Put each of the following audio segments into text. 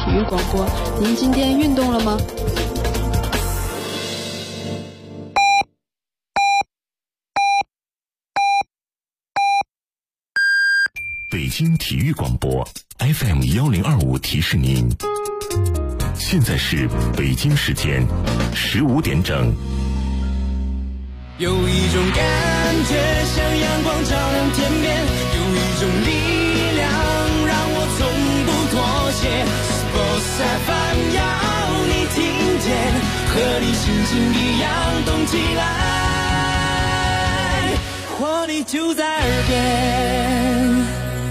体育广播。您今天运动了吗？ 北京体育广播 FM1025提示您，现在是北京时间15点整。 有一种感觉像阳光照亮天边，有一种力量让我从不妥协。Sports FM 要你听见，和你心情一样动起来，活力就在耳边。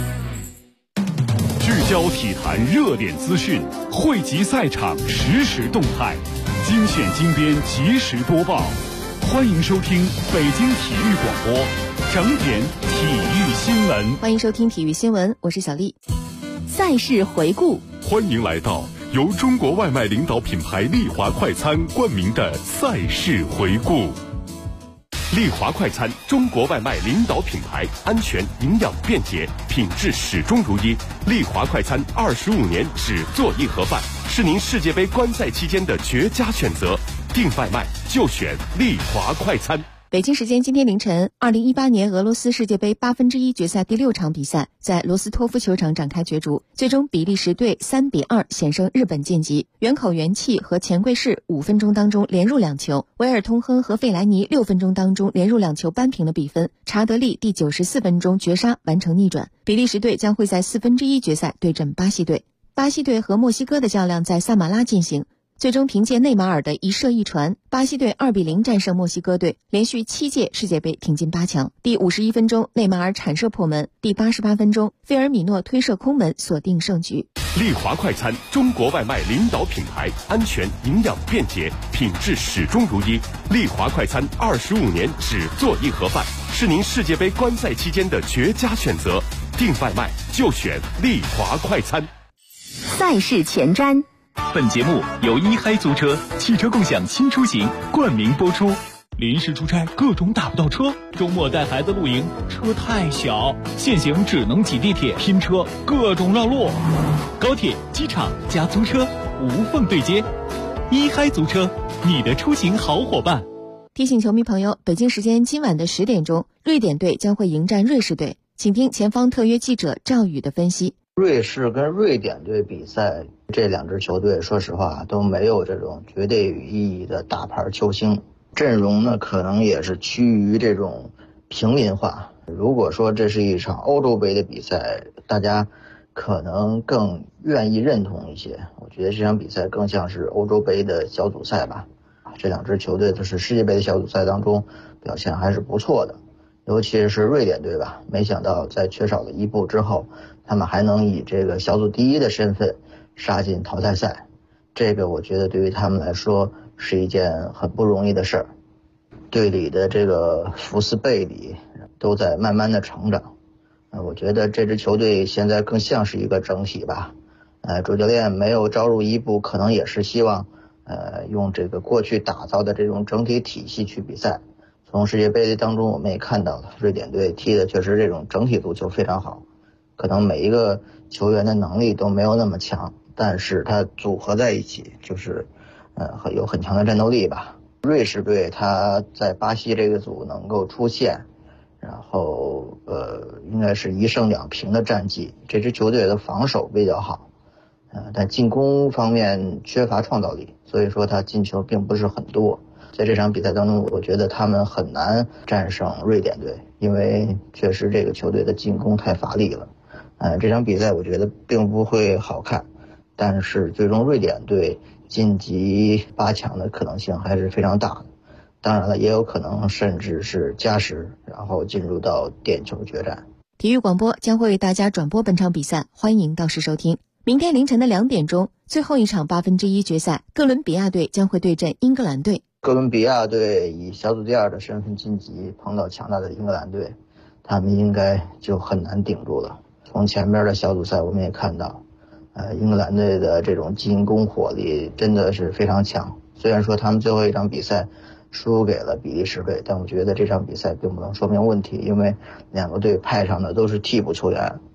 聚焦体坛热点资讯，汇集赛场实时动态，精选精编及时播报。欢迎收听北京体育广播整点体育新闻。 欢迎收听体育新闻，我是小丽。赛事回顾， 欢迎来到由中国外卖领导品牌丽华快餐冠名的赛事回顾。丽华快餐，中国外卖领导品牌，安全、营养、便捷，品质始终如一。丽华快餐25年只做一盒饭，是您世界杯观赛期间的绝佳选择。订外卖就选丽华快餐。 北京时间今天凌晨，2018年俄罗斯世界杯1/8决赛第6场比赛在罗斯托夫球场展开角逐，最终比利时队3-2险胜日本晋级。原口元气和钱贵士5分钟当中连入2球，维尔通亨和费莱尼6分钟当中连入2球扳平了比分。查德利第94分钟绝杀完成逆转。比利时队将会在1/4决赛对阵巴西队。巴西队和墨西哥的较量在萨马拉进行。最终凭借内马尔的一射一传，巴西队2-0战胜墨西哥队，连续7届世界杯挺进8强。第51分钟，内马尔铲射破门；第88分钟，菲尔米诺推射空门锁定胜局。 丽华快餐，中国外卖领导品牌，安全、营养、便捷，品质始终如一。丽华快餐25年只做一盒饭，是您世界杯观赛期间的绝佳选择。订外卖就选丽华快餐。 赛事前瞻。 本节目由一嗨租车汽车共享新出行冠名播出。临时出差各种打不到车，周末带孩子露营车太小，现行只能挤地铁拼车，各种绕路。高铁、机场加租车无缝对接，一嗨租车，你的出行好伙伴。 提醒球迷朋友，北京时间今晚的10点钟，瑞典队将会迎战瑞士队，请听前方特约记者赵宇的分析。 瑞士跟瑞典队比赛，这2支球队说实话都没有这种绝对意义的大牌球星，阵容呢可能也是趋于这种平民化。如果说这是一场欧洲杯的比赛，大家可能更愿意认同一些。我觉得这场比赛更像是欧洲杯的小组赛吧。这2支球队都是世界杯的小组赛当中表现还是不错的，尤其是瑞典队吧，没想到在缺少了一步之后，他们还能以这个小组第1的身份杀进淘汰赛，这个我觉得对于他们来说是一件很不容易的事儿。队里的这个福斯贝里都在慢慢的成长，我觉得这支球队现在更像是一个整体吧。主教练没有招入伊布，可能也是希望用这个过去打造的这种整体体系去比赛。从世界杯当中我们也看到了，瑞典队踢的确实这种整体足球非常好，可能每一个球员的能力都没有那么强，但是他组合在一起就是有很强的战斗力吧。瑞士队他在巴西这个组能够出现，然后应该是1胜2平的战绩。这支球队的防守比较好，但进攻方面缺乏创造力，所以说他进球并不是很多。在这场比赛当中，我觉得他们很难战胜瑞典队，因为确实这个球队的进攻太乏力了。这场比赛我觉得并不会好看，但是最终瑞典队晋级8强的可能性还是非常大的。当然了，也有可能甚至是加时，然后进入到点球决战。 体育广播将会为大家转播本场比赛，欢迎到时收听。明天凌晨的2点钟，最后一场1/8决赛，哥伦比亚队将会对阵英格兰队。 哥伦比亚队以小组第2的身份晋级，碰到强大的英格兰队，他们应该就很难顶住了。从前面的小组赛我们也看到，英格兰队的这种进攻火力真的是非常强。虽然说他们最后一场比赛输给了比利时队，但我觉得这场比赛并不能说明问题，因为2个队派上的都是替补球员，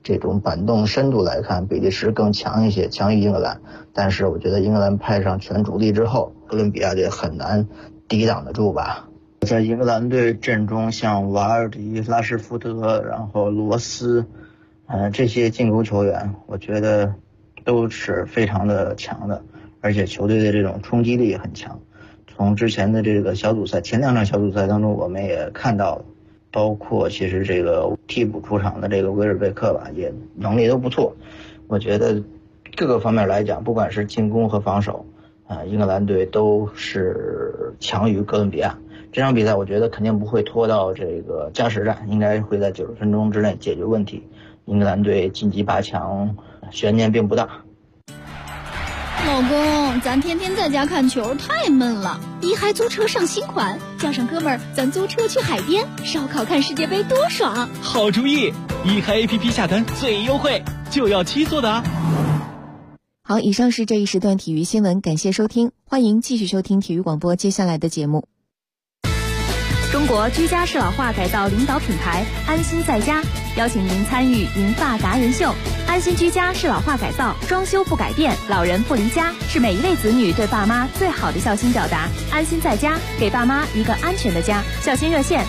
这种板凳深度来看，比利时更强一些，强于英格兰。但是我觉得英格兰派上全主力之后，哥伦比亚队很难抵挡得住吧。在英格兰队阵中，像瓦尔迪、拉什福德，然后罗斯，这些进攻球员，我觉得都是非常的强的，而且球队的这种冲击力也很强。从之前的这个小组赛，前2场小组赛当中，我们也看到了，包括其实这个替补出场的这个威尔贝克吧，也能力都不错。我觉得各个方面来讲，不管是进攻和防守，英格兰队都是强于哥伦比亚。这场比赛我觉得肯定不会拖到这个加时战，应该会在90分钟之内解决问题。英格兰队晋级8强悬念并不大。 老公，咱天天在家看球太闷了，一嗨租车上新款，叫上哥们儿，咱租车去海边烧烤看世界杯多爽！ 好主意，一嗨 APP 下单最优惠，就要7座的啊！ 好，以上是这一时段体育新闻，感谢收听，欢迎继续收听体育广播接下来的节目。 中国居家适老化改造领导品牌安心在家邀请您参与银发达人秀。安心居家适老化改造，装修不改变，老人不离家，是每一位子女对爸妈最好的孝心表达。安心在家，给爸妈一个安全的家。孝心热线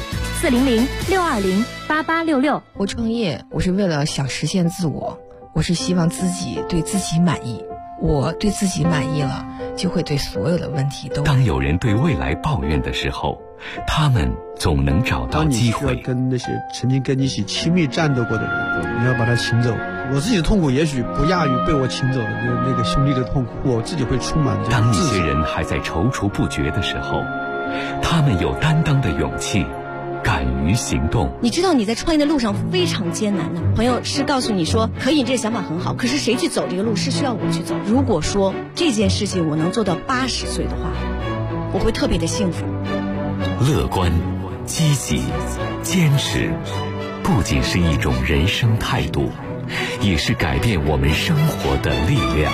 400-620-8866。 我创业，我是为了想实现自我，我是希望自己对自己满意。我对自己满意了，就会对所有的问题都。 当有人对未来抱怨的时候，他们总能找到机会。 当你需要跟那些曾经跟你一起亲密战斗过的人，你要把他请走。我自己的痛苦也许不亚于被我请走的那个兄弟的痛苦，我自己会充满这种当一些人还在踌躇不决的时候，他们有担当的勇气，敢于行动。 你知道你在创业的路上非常艰难的，朋友是告诉你说可以，这个想法很好，可是谁去走这个路是需要我去走。如果说这件事情我能做到80岁的话，我会特别的幸福。 乐观、积极、坚持，不仅是一种人生态度，也是改变我们生活的力量。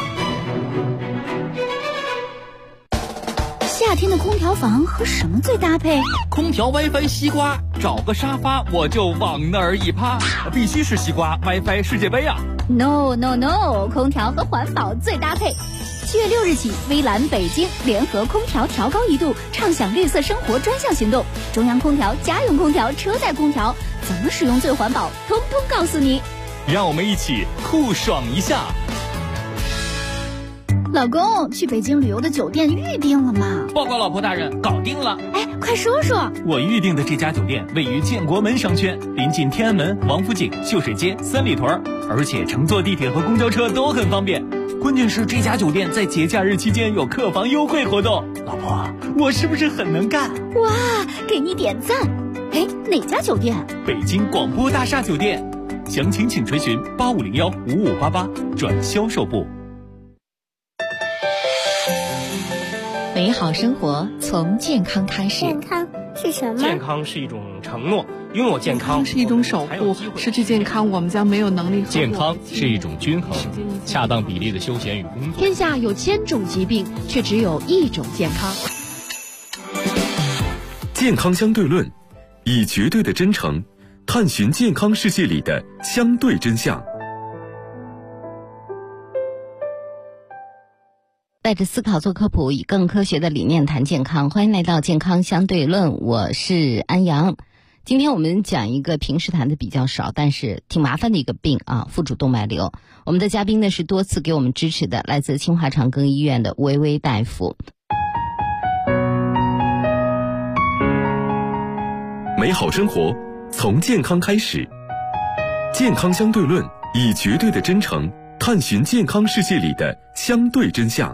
夏天的空调房和什么最搭配？ 空调 WiFi 西瓜，找个沙发我就往那儿一趴，必须是西瓜 WiFi 世界杯啊 ！No， 空调和环保最搭配。7月6日起，微蓝北京联合空调调高1度，畅享绿色生活专项行动。中央空调、家用空调、车载空调，怎么使用最环保，通通告诉你。 让我们一起酷爽一下。 老公，去北京旅游的酒店预定了吗？ 报告老婆大人，搞定了。 哎，快说说。 我预定的这家酒店位于建国门商圈，临近天安门、王府井、秀水街、三里屯，而且乘坐地铁和公交车都很方便。关键是这家酒店在节假日期间有客房优惠活动。老婆，我是不是很能干？ 哇，给你点赞。哎，哪家酒店？ 北京广播大厦酒店。详情请垂询8501-5588转销售部。 美好生活从健康开始。 健康是什么？ 健康是一种承诺，拥有健康是一种守护，失去健康我们将没有能力。 健康是一种均衡，恰当比例的休闲与工作。 天下有1000种疾病，却只有一种健康。 健康相对论，以绝对的真诚探寻健康世界里的相对真相。 带着思考做科普，以更科学的理念谈健康。欢迎来到健康相对论，我是安阳。今天我们讲一个平时谈的比较少，但是挺麻烦的一个病啊，腹主动脉瘤。我们的嘉宾呢是多次给我们支持的，来自清华长庚医院的薇薇大夫。 美好生活从健康开始，健康相对论，以绝对的真诚探寻健康世界里的相对真相。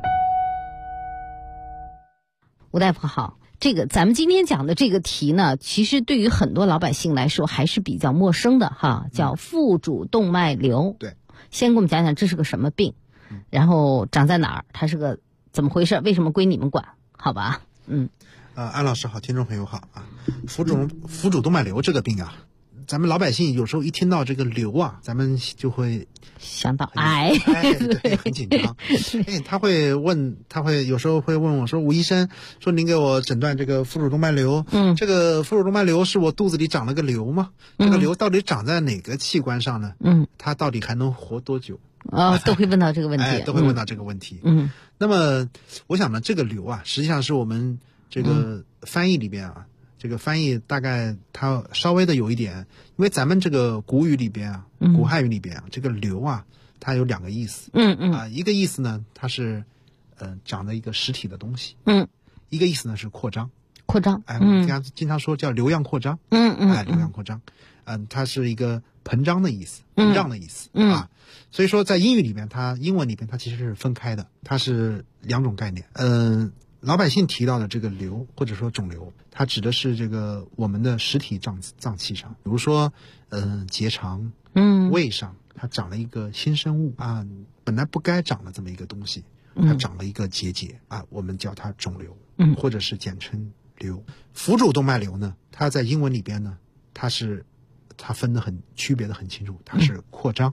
吴大夫好，咱们今天讲的这个题呢，其实对于很多老百姓来说还是比较陌生的哈，叫腹主动脉瘤。 对， 先给我们讲讲这是个什么病，然后长在哪儿，它是个怎么回事，为什么归你们管，好吧？ 安老师好，听众朋友好啊。腹主动脉瘤这个病啊， 咱们老百姓有时候一听到这个瘤啊，咱们就会想到癌， 对，很紧张。他会有时候会问我说：“吴医生，说您给我诊断这个腹主动脉瘤，这个腹主动脉瘤是我肚子里长了个瘤吗？这个瘤到底长在哪个器官上呢？它到底还能活多久？” 都会问到这个问题， 都会问到这个问题。那么我想呢，这个瘤啊，实际上是我们这个翻译里边啊。这个翻译大概它稍微的有一点，因为咱们这个古语里边啊，古汉语里边啊，这个瘤啊，它有2个意思。一个意思呢，它是长的一个实体的东西。一个意思呢是扩张。我们经常说叫瘤样扩张。瘤样扩张。它是一个膨胀的意思，膨胀的意思啊。所以说在英文里边它其实是分开的，它是2种概念。老百姓提到的这个瘤或者说肿瘤，它指的是这个我们的实体脏器上，比如说结肠、胃上，它长了一个新生物啊，本来不该长的这么一个东西，它长了一个结节啊，我们叫它肿瘤，或者是简称瘤。腹主动脉瘤呢，它在英文里边呢，它分得区别的很清楚，它是扩张。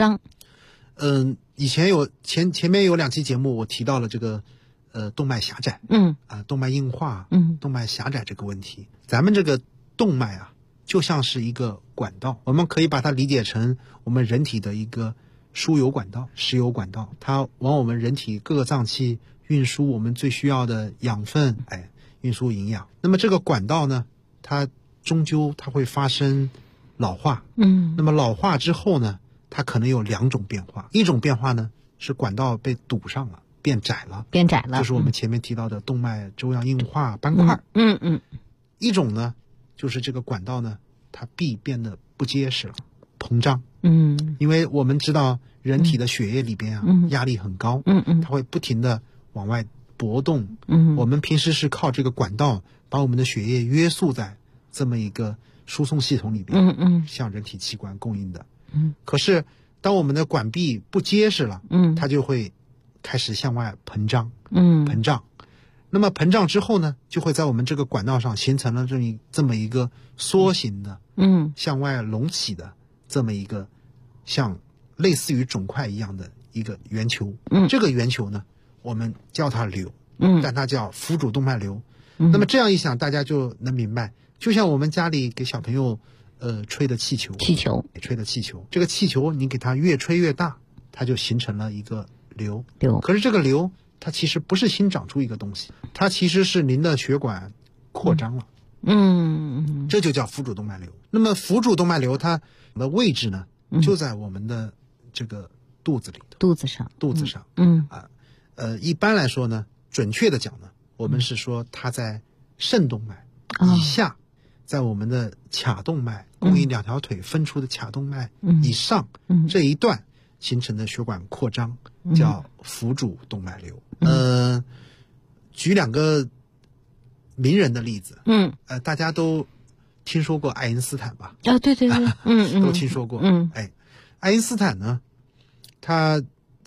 以前前面有2期节目我提到了这个动脉狭窄，动脉硬化，动脉狭窄这个问题。咱们这个动脉啊，就像是一个管道，我们可以把它理解成我们人体的一个输油管道、石油管道，它往我们人体各个脏器运输我们最需要的养分，运输营养。那么这个管道呢，它终究它会发生老化，那么老化之后呢，它可能有2种变化。一种变化呢，是管道被堵上了。变窄了，就是我们前面提到的动脉粥样硬化斑块。一种呢，就是这个管道呢，它壁变得不结实了，膨胀。因为我们知道人体的血液里边啊，压力很高，它会不停的往外搏动。我们平时是靠这个管道把我们的血液约束在这么一个输送系统里边，向人体器官供应的。可是当我们的管壁不结实了，它就会开始向外膨胀，那么膨胀之后呢，就会在我们这个管道上形成了这么一个缩形的，向外隆起的这么一个像类似于肿块一样的一个圆球。这个圆球呢，我们叫它瘤，但它叫腹主动脉瘤。那么这样一想，大家就能明白，就像我们家里给小朋友吹的气球，吹的气球，这个气球你给它越吹越大，它就形成了一个瘤。可是这个瘤它其实不是新长出一个东西，它其实是您的血管扩张了。这就叫腹主动脉瘤。那么腹主动脉瘤它的位置呢，就在我们的这个肚子里，肚子上。一般来说呢，准确的讲呢，我们是说它在肾动脉以下，在我们的髂动脉供应2条腿分出的髂动脉以上这一段形成的血管扩张叫腹主动脉瘤。举2个名人的例子，大家都听说过爱因斯坦吧？ 对， 都听说过。爱因斯坦呢，他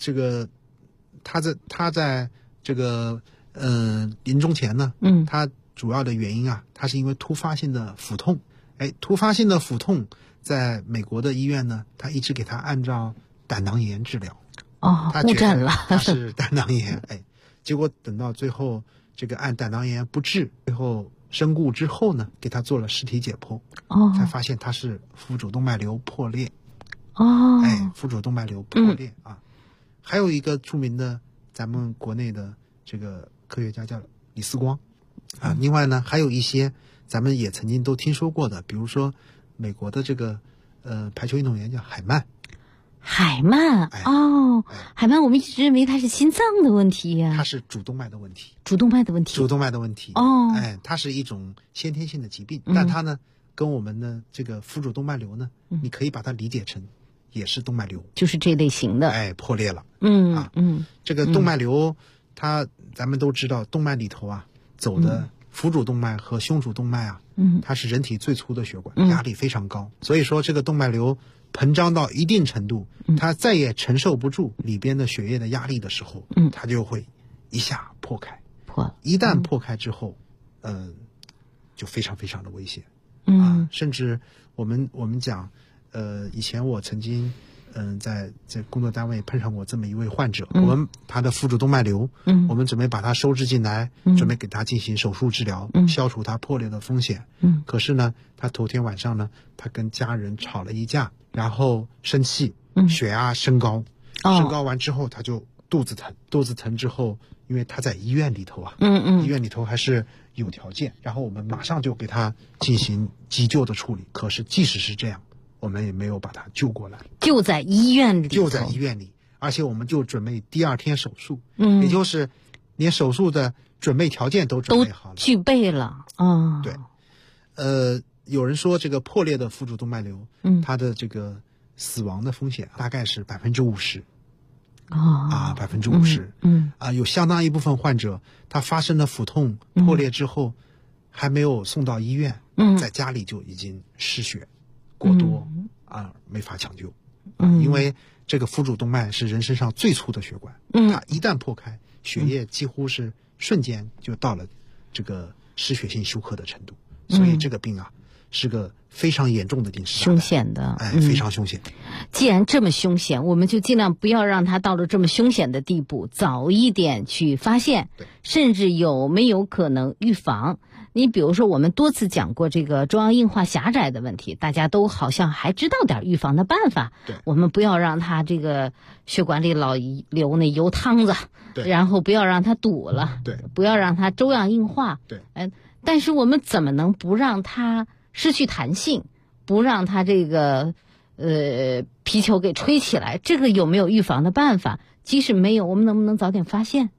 在这个临终前呢，他主要的原因啊，他是因为突发性的腹痛。突发性的腹痛，在美国的医院呢，他一直给他按照胆囊炎治疗。他觉得他是胆囊炎。结果等到最后这个按胆囊炎不治，最后身故之后呢，给他做了尸体解剖，才发现他是腹主动脉瘤破裂。腹主动脉瘤破裂啊。还有一个著名的咱们国内的这个科学家叫李思光啊。另外呢，还有一些咱们也曾经都听说过的，比如说美国的这个排球运动员叫海曼。 海曼我们一直认为他是心脏的问题呀。 他是主动脉的问题。它是一种先天性的疾病，但它呢跟我们的这个腹主动脉瘤呢，你可以把它理解成也是动脉瘤， 就是这类型的。 破裂了。这个动脉瘤，咱们都知道，动脉里头啊走的腹主动脉和胸主动脉啊，它是人体最粗的血管，压力非常高。所以说这个动脉瘤膨胀到一定程度，它再也承受不住里边的血液的压力的时候，它就会一下破开。一旦破开之后，就非常非常的危险。 甚至我们讲，以前我曾经在工作单位碰上过这么一位患者，他的腹主动脉瘤，我们准备把他收治进来，准备给他进行手术治疗，消除他破裂的风险。可是呢，他头天晚上呢，他跟家人吵了一架，然后生气，血压升高，升高完之后他就肚子疼之后，因为他在医院里头啊，医院里头还是有条件，然后我们马上就给他进行急救的处理。可是即使是这样，我们也没有把他救过来， 就在医院里，而且我们就准备第二天手术，也就是连手术的准备条件都准备好了， 具备了啊。 对，有人说这个破裂的腹主动脉瘤，它的这个死亡的风险大概是50%。50%，有相当一部分患者，他发生了腹痛破裂之后，还没有送到医院，在家里就已经失血过多，没法抢救，因为这个腹主动脉是人身上最粗的血管，它一旦破开，血液几乎是瞬间就到了这个失血性休克的程度，所以这个病啊是个非常严重的病， 凶险的， 非常凶险。 既然这么凶险，我们就尽量不要让它到了这么凶险的地步，早一点去发现，甚至有没有可能预防。你比如说，我们多次讲过这个中央硬化狭窄的问题，大家都好像还知道点预防的办法。我们不要让它这个血管里老流那油汤子，然后不要让它堵了，不要让它粥样硬化。但是我们怎么能不让它失去弹性，不让它这个皮球给吹起来？这个有没有预防的办法？即使没有，我们能不能早点发现？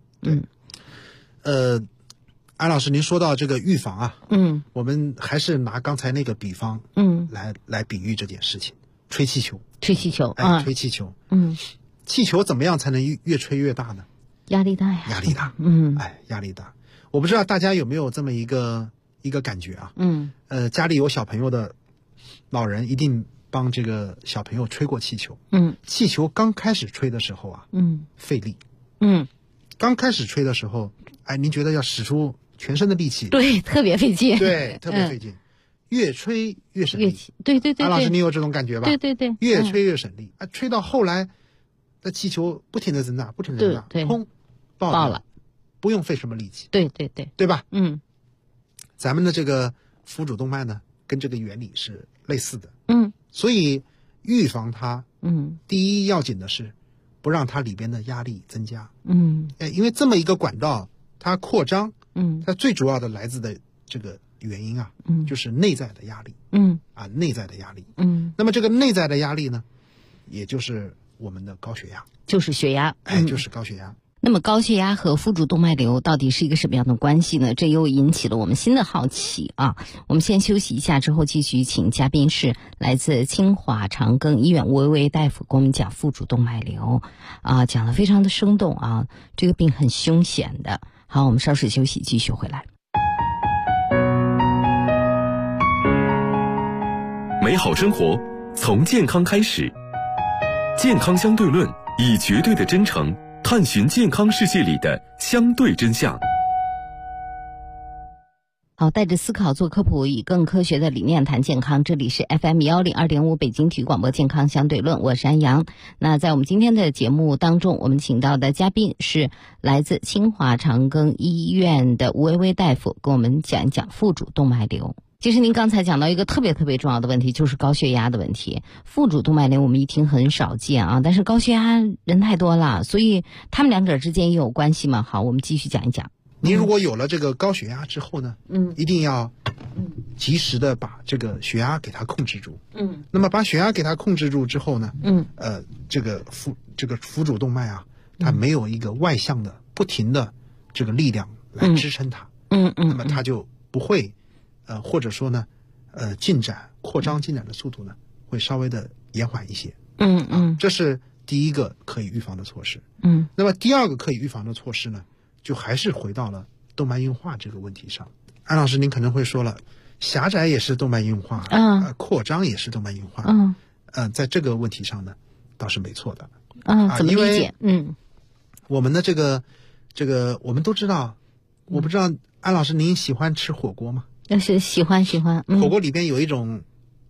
安老师，您说到这个预防啊，我们还是拿刚才那个比方，来比喻这件事情。吹气球，吹气球，气球怎么样才能越吹越大呢？ 压力大呀， 压力大，压力大。我不知道大家有没有这么一个感觉啊？家里有小朋友的老人一定帮这个小朋友吹过气球。气球刚开始吹的时候啊，费力。刚开始吹的时候，您觉得要使出全身的力气， 对，特别费劲， 对，特别费劲。越吹越省力， 对。安老师，你有这种感觉吧？ 对， 越吹越省力。吹到后来，那气球不停的增大，砰，爆了，不用费什么力气，对吧？咱们的这个腹主动脉呢，跟这个原理是类似的。所以预防它，第一要紧的是不让它里边的压力增加。因为这么一个管道，它扩张，它最主要的来自的这个原因啊，就是内在的压力。内在的压力。那么这个内在的压力呢，也就是我们的高血压， 就是血压， 就是高血压。 那么高血压和腹主动脉瘤到底是一个什么样的关系呢？这又引起了我们新的好奇啊！我们先休息一下，之后继续请嘉宾是来自清华长庚医院吴薇薇大夫，给我们讲腹主动脉瘤啊，讲得非常的生动啊，这个病很凶险的。好，我们稍事休息，继续回来。 美好生活从健康开始，健康相对论以绝对的真诚探寻健康世界里的相对真相。 好，带着思考做科普，以更科学的理念谈健康。这里是 FM102.5 北京体育广播健康相对论，我是安阳。那在我们今天的节目当中，我们请到的嘉宾是来自清华长庚医院的吴薇薇大夫，跟我们讲一讲腹主动脉瘤。其实您刚才讲到一个特别重要的问题，就是高血压的问题。腹主动脉瘤我们一听很少见啊，但是高血压人太多了，所以他们两者之间也有关系吗？好，我们继续讲一讲。 您如果有了这个高血压之后呢，一定要及时的把这个血压给它控制住。那么把血压给它控制住之后呢，这个腹主动脉啊，它没有一个外向的不停的这个力量来支撑它，那么它就不会或者说呢，扩张进展的速度呢，会稍微的延缓一些。这是第一个可以预防的措施。那么第二个可以预防的措施呢，就还是回到了动脉硬化这个问题上。安老师，您可能会说了，狭窄也是动脉硬化，扩张也是动脉硬化。在这个问题上呢，倒是没错的。 怎么理解？ 我们的这个我们都知道，我不知道安老师您喜欢吃火锅吗？ 是喜欢。 火锅里边有一种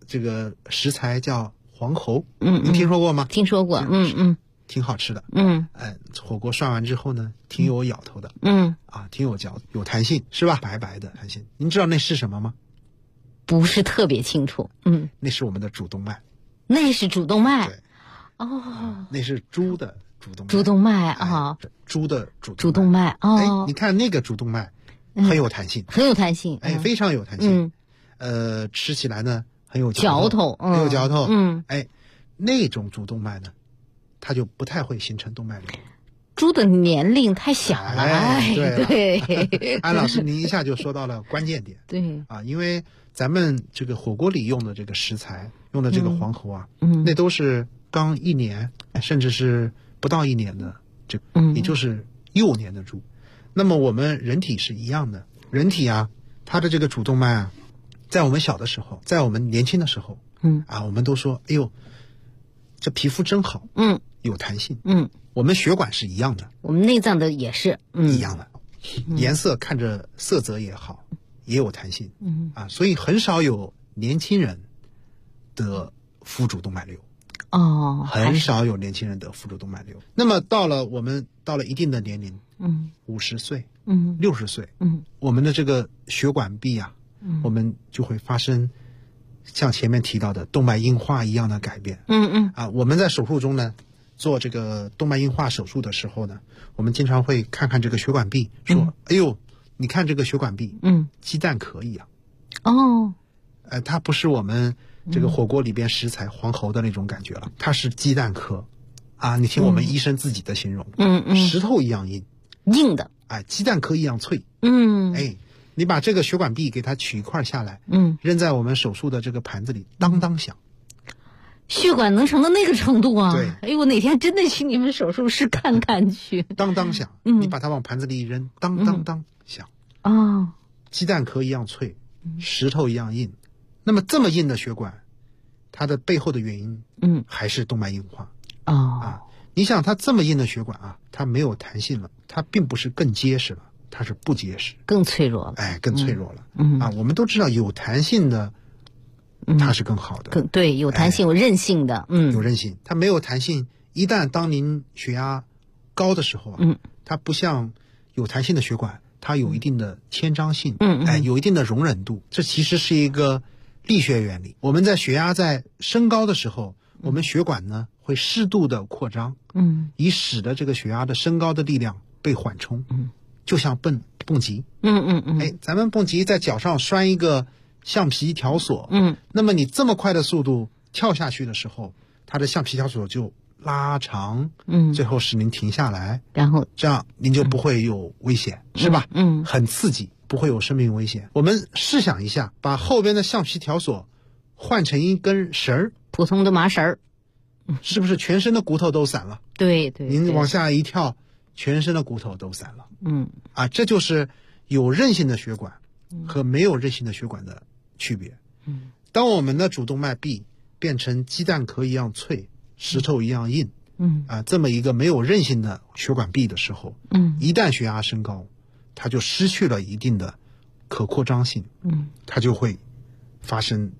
这个食材叫黄喉，你听说过吗？ 听说过， 挺好吃的，火锅涮完之后呢，挺有咬头的，挺有嚼，有弹性，是吧？白白的弹性。您知道那是什么吗？ 不是特别清楚， 那是我们的主动脉。 那是主动脉， 对， 哦， 那是猪的主动脉， 主动脉啊， 猪的主动脉，哦， 你看那个主动脉很有弹性， 很有弹性， 非常有弹性，吃起来呢很有嚼头， 很有嚼头，那种主动脉呢，它就不太会形成动脉瘤。 猪的年龄太小了，对， 安老师您一下就说到了关键点， 对啊，因为咱们这个火锅里用的这个食材，用的这个黄喉啊，那都是刚1年，甚至是不到1年的，也就是幼年的猪。那么我们人体是一样的，人体啊，它的这个主动脉啊，在我们小的时候，在我们年轻的时候，我们都说，哎呦，这皮肤真好，有弹性，我们血管是一样的， 我们内脏的也是一样的，颜色看着色泽也好，也有弹性，所以很少有年轻人得副主动脉瘤，很少有年轻人得副主动脉瘤。那么我们到了一定的年龄，50岁，60岁，我们的这个血管壁啊，我们就会发生像前面提到的动脉硬化一样的改变，我们在手术中呢，做这个动脉硬化手术的时候呢，我们经常会看看这个血管壁，说，哎呦，你看这个血管壁，鸡蛋壳一样，它不是我们这个火锅里边食材黄喉的那种感觉了，它是鸡蛋壳，你听我们医生自己的形容，石头一样硬的， 鸡蛋壳一样脆，你把这个血管壁给它取一块下来，扔在我们手术的这个盘子里，当当响。 血管能成到那个程度啊？ 对， 哎呦，我哪天真的去你们手术室看看去。 当当响，你把它往盘子里一扔，当当当响。鸡蛋壳一样脆，石头一样硬。那么这么硬的血管，它的背后的原因，还是动脉硬化。你想它这么硬的血管啊，它没有弹性了，它并不是更结实了，它是不结实， 更脆弱了。 更脆弱了。我们都知道有弹性的。它是更好的， 对，有弹性，有韧性的， 有韧性。它没有弹性，一旦当您血压高的时候啊，它不像有弹性的血管，它有一定的牵张性，有一定的容忍度。这其实是一个力学原理。我们在血压在升高的时候，我们血管呢会适度的扩张，以使得这个血压的升高的力量被缓冲，就像蹦极，咱们蹦极在脚上拴一个橡皮条索，那么你这么快的速度跳下去的时候，它的橡皮条索就拉长，最后使您停下来， 然后这样您就不会有危险，是吧？很刺激，不会有生命危险。我们试想一下，把后边的橡皮条索换成一根绳儿， 普通的麻绳儿， 是不是全身的骨头都散了？ 对， 您往下一跳，全身的骨头都散了。这就是有韧性的血管和没有韧性的血管的区别。当我们的主动脉壁变成鸡蛋壳一样脆，石头一样硬，这么一个没有韧性的血管壁的时候，一旦血压升高，它就失去了一定的可扩张性，它就会发生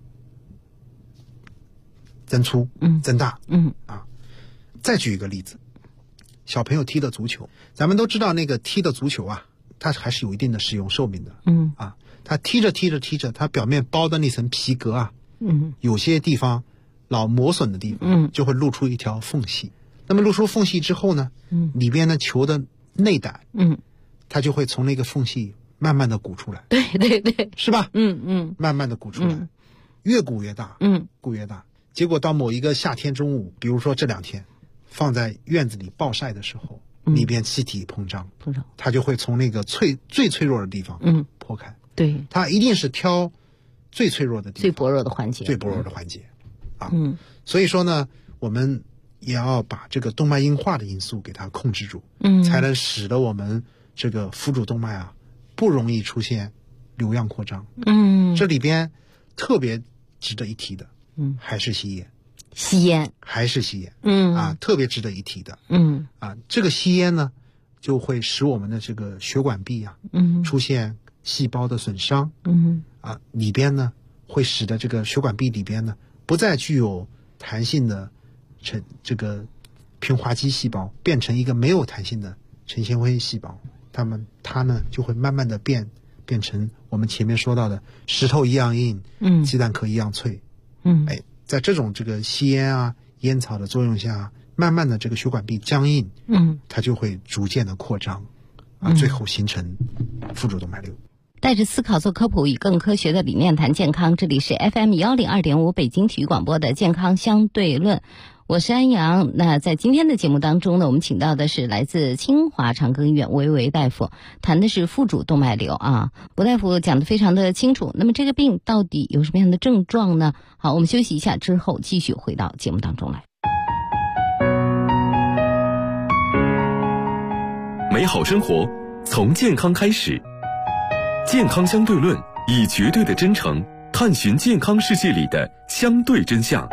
增粗、增大。再举一个例子，小朋友踢的足球，咱们都知道那个踢的足球啊，它还是有一定的使用寿命的。它踢着，它表面包的那层皮革啊，有些地方老磨损的地方，就会露出一条缝隙。那么露出缝隙之后呢，里边的球的内胆，它就会从那个缝隙慢慢的鼓出来。 对， 是吧？慢慢的鼓出来，越鼓越大，鼓越大。结果到某一个夏天中午，比如说这2天，放在院子里暴晒的时候，里边气体膨胀，它就会从那个最脆弱的地方破开。 对， 它一定是挑最脆弱的地方， 最薄弱的环节， 所以说呢，我们也要把这个动脉硬化的因素给它控制住，才能使得我们这个副主动脉啊不容易出现瘤样扩张。这里边特别值得一提的，还是吸烟，还是吸烟，特别值得一提的，这个吸烟呢，就会使我们的这个血管壁啊，出现细胞的损伤，里边呢会使得这个血管壁里边呢不再具有弹性的这个平滑肌细胞，变成一个没有弹性的成纤维细胞，它呢就会慢慢的变成我们前面说到的石头一样硬，鸡蛋壳一样脆。在这种这个吸烟啊烟草的作用下，慢慢的这个血管壁僵硬，它就会逐渐的扩张，最后形成腹主动脉瘤。 带着思考做科普，以更科学的理念谈健康。这里是 FM102.5 北京体育广播的健康相对论，我是安阳。那在今天的节目当中呢，我们请到的是来自清华长庚医院韦维大夫，谈的是腹主动脉瘤啊。韦大夫讲得非常的清楚。那么这个病到底有什么样的症状呢？好，我们休息一下之后继续回到节目当中来。 美好生活从健康开始，健康相对论以绝对的真诚探寻健康世界里的相对真相。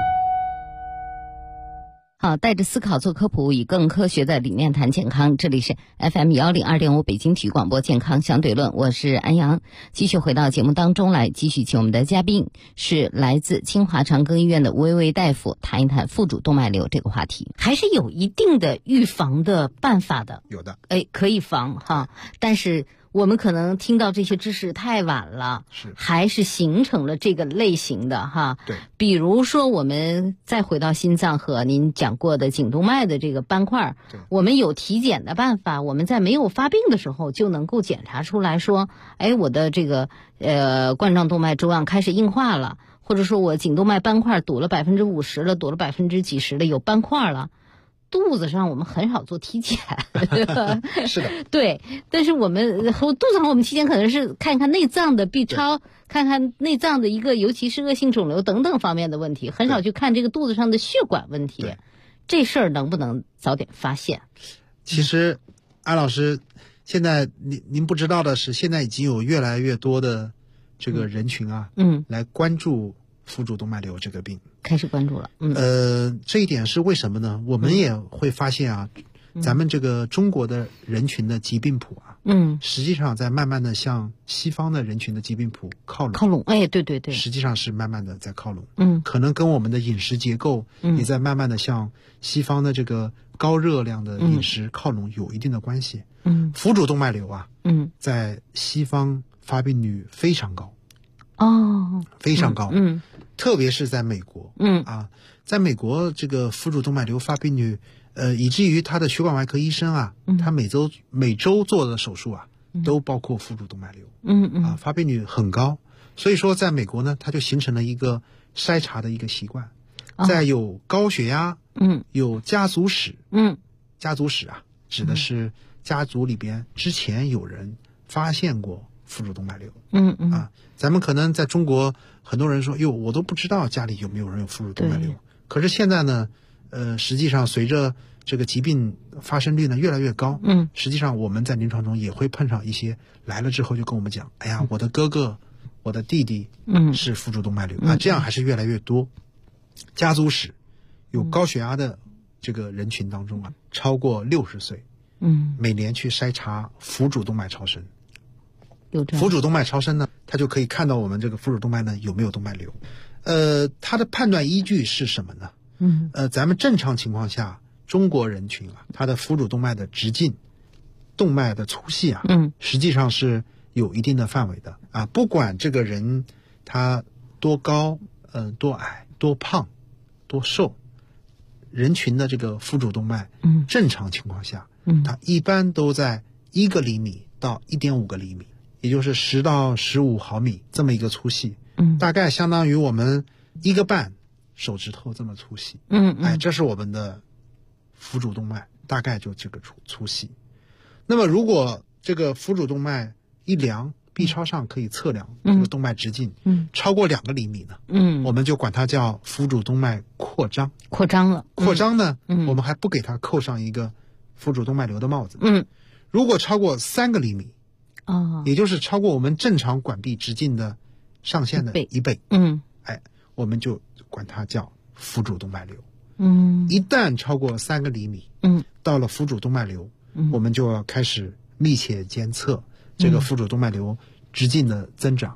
好，带着思考做科普，以更科学的理念谈健康。这里是 FM102.5 北京体育广播健康相对论，我是安阳。继续回到节目当中来，继续请我们的嘉宾是来自清华长庚医院的韦维大夫，谈一谈腹主动脉瘤这个话题。还是有一定的预防的办法的， 有的， 可以防哈，但是我们可能听到这些知识太晚了，还是形成了这个类型的哈。 对， 比如说我们再回到心脏和您讲过的颈动脉的这个斑块，我们有体检的办法，我们在没有发病的时候就能够检查出来说，我的这个冠状动脉粥样开始硬化了，或者说我颈动脉斑块堵了50%了，堵了几十了，有斑块了。肚子上我们很少做体检， 是的， 对。但是我们肚子上我们体检可能是看看内脏的 B 超，看看内脏的一个尤其是恶性肿瘤等等方面的问题，很少去看这个肚子上的血管问题。这事儿能不能早点发现？ 其实安老师，现在您不知道的是，现在已经有越来越多的这个人群啊，来关注腹主动脉瘤这个病， 开始关注了。 这一点是为什么呢？我们也会发现啊，咱们这个中国的人群的疾病谱啊，实际上在慢慢的向西方的人群的疾病谱靠拢。 对， 实际上是慢慢的在靠拢。可能跟我们的饮食结构也在慢慢的向西方的这个高热量的饮食靠拢有一定的关系。腹主动脉瘤啊，在西方发病率非常高。非常高。特别是在美国，在美国这个腹主动脉瘤发病率，以至于他的血管外科医生啊，他每周做的手术啊，都包括腹主动脉瘤，发病率很高。所以说，在美国呢，它就形成了一个筛查的一个习惯，在有高血压，有家族史，家族史啊，指的是家族里边之前有人发现过腹主动脉瘤，咱们可能在中国很多人说，我都不知道家里有没有人有腹主动脉瘤。可是现在呢，实际上随着这个疾病发生率呢越来越高，实际上我们在临床中也会碰上一些来了之后就跟我们讲，我的哥哥、我的弟弟是腹主动脉瘤这样还是越来越多。家族史有高血压的这个人群当中啊，超过60岁，每年去筛查腹主动脉超声。腹主动脉超声呢，它就可以看到我们这个腹主动脉呢有没有动脉瘤。它的判断依据是什么呢？咱们正常情况下，中国人群啊，它的腹主动脉的直径、动脉的粗细啊，实际上是有一定的范围的啊。不管这个人他多高、多矮、多胖、多瘦，人群的这个腹主动脉，正常情况下，它一般都在1个厘米到1.5个厘米。也就是10到15毫米这么一个粗细，大概相当于我们1个半手指头这么粗细。这是我们的腹主动脉，大概就这个粗细。那么如果这个腹主动脉一量 B 超上可以测量这个动脉直径，超过2个厘米呢，我们就管它叫腹主动脉扩张。 扩张了， 扩张呢，我们还不给它扣上一个腹主动脉瘤的帽子。如果超过3个厘米，也就是超过我们正常管壁直径的上限的1倍，我们就管它叫腹主动脉瘤。一旦超过3个厘米，到了腹主动脉瘤，我们就要开始密切监测这个腹主动脉瘤直径的增长。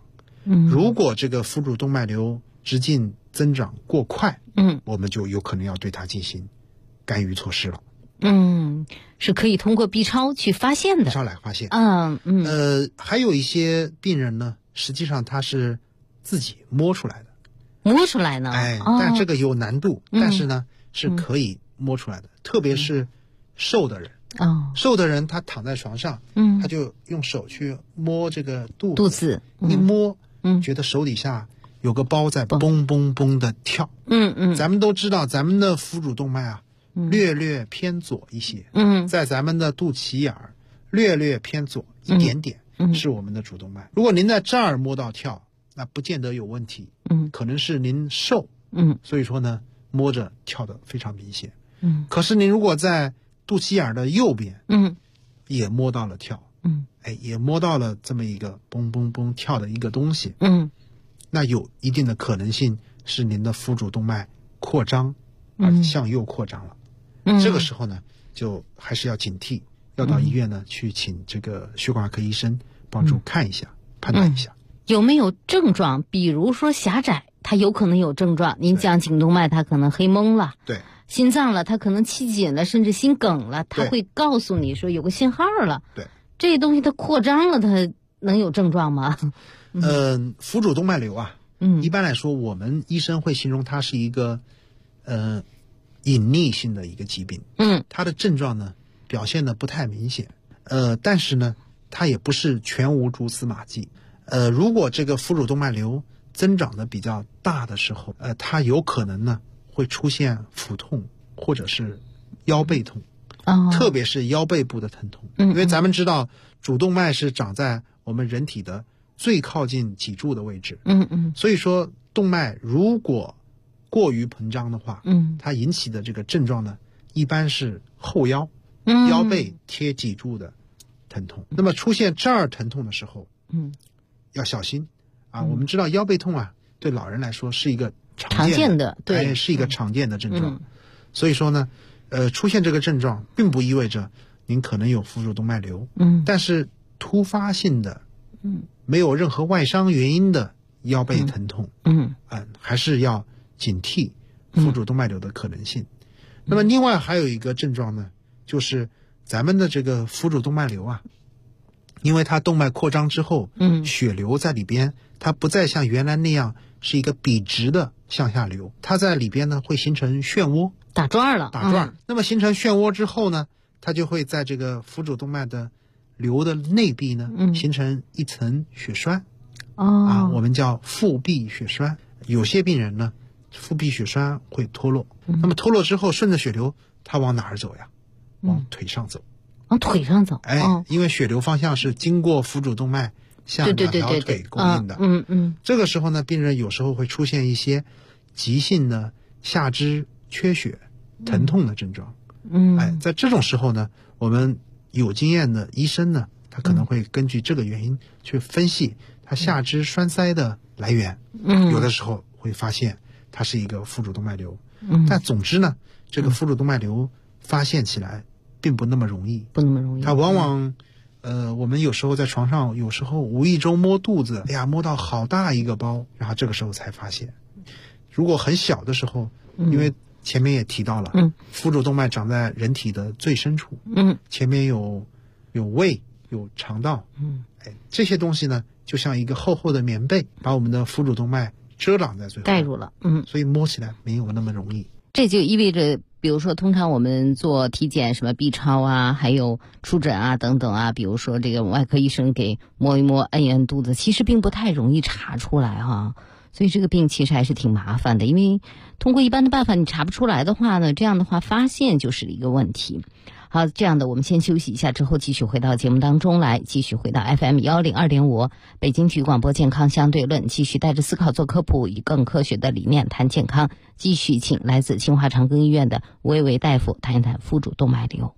如果这个腹主动脉瘤直径增长过快，我们就有可能要对它进行干预措施了。 是可以通过 B 超去发现的。 B 超来发现。还有一些病人呢，实际上他是自己摸出来的。 摸出来呢？ 但这个有难度，但是呢是可以摸出来的，特别是瘦的人。瘦的人他躺在床上，他就用手去摸这个肚子，一摸，觉得手底下有个包在嘣嘣嘣的跳。咱们都知道咱们的腹主动脉啊，略略偏左一些，在咱们的肚脐眼儿略略偏左一点点，是我们的主动脉。如果您在这儿摸到跳，那不见得有问题，可能是您瘦，所以说呢摸着跳得非常明显。可是您如果在肚脐眼的右边，也摸到了跳，也摸到了这么一个嘣嘣嘣跳的一个东西，那有一定的可能性是您的腹主动脉扩张，向右扩张了。这个时候呢，就还是要警惕，要到医院呢去请这个血管科医生帮助看一下，判断一下有没有症状。比如说狭窄，它有可能有症状。您讲颈动脉，它可能黑蒙了， 对， 心脏了，它可能气紧了，甚至心梗了，它会告诉你说有个信号了。 对， 这东西它扩张了，它能有症状吗？ 腹主动脉瘤啊，一般来说我们医生会形容它是一个隐匿性的一个疾病。它的症状呢表现的不太明显，但是呢它也不是全无蛛丝马迹。如果这个腹主动脉瘤增长的比较大的时候，它有可能呢会出现腹痛或者是腰背痛，特别是腰背部的疼痛。因为咱们知道主动脉是长在我们人体的最靠近脊柱的位置，所以说动脉如果过于膨胀的话，它引起的这个症状呢，一般是后腰、腰背贴脊柱的疼痛。那么出现这儿疼痛的时候，要小心啊！我们知道腰背痛啊，对老人来说是一个常见的，对，是一个常见的症状。所以说呢，出现这个症状，并不意味着您可能有腹主动脉瘤，但是突发性的，没有任何外伤原因的腰背疼痛，还是要警惕腹主动脉瘤的可能性。那么另外还有一个症状呢，就是咱们的这个腹主动脉瘤啊，因为它动脉扩张之后，血流在里边，它不再像原来那样是一个笔直的向下流，它在里边呢会形成漩涡， 打转了。 那么形成漩涡之后呢，它就会在这个腹主动脉的瘤的内壁呢，形成一层血栓，我们叫腹壁血栓。有些病人呢，腹壁血栓会脱落，那么脱落之后，顺着血流，它往哪儿走呀？往腿上走。往腿上走，因为血流方向是经过腹主动脉向两条腿供应的。这个时候呢，病人有时候会出现一些急性的下肢缺血、疼痛的症状。在这种时候呢，我们有经验的医生呢，他可能会根据这个原因去分析他下肢栓塞的来源。有的时候会发现它是一个腹主动脉瘤。但总之呢，这个腹主动脉瘤发现起来并不那么容易，它往往，我们有时候在床上，有时候无意中摸肚子，摸到好大一个包，然后这个时候才发现。如果很小的时候，因为前面也提到了，腹主动脉长在人体的最深处，前面有胃，有肠道，这些东西呢，就像一个厚厚的棉被，把我们的腹主动脉遮挡在最后， 盖住了， 所以摸起来没有那么容易。 这就意味着，比如说，通常我们做体检，什么 B 超啊，还有出诊啊等等啊，比如说这个外科医生给摸一摸、摁一摁肚子，其实并不太容易查出来哈。所以这个病其实还是挺麻烦的，因为通过一般的办法你查不出来的话呢，这样的话发现就是一个问题。好，这样的我们先休息一下，之后继续回到节目当中来，继续回到 FM 102.5北京体育广播健康相对论，继续带着思考做科普，以更科学的理念谈健康。继续请来自清华长庚医院的吴维维大夫谈一谈腹主动脉瘤。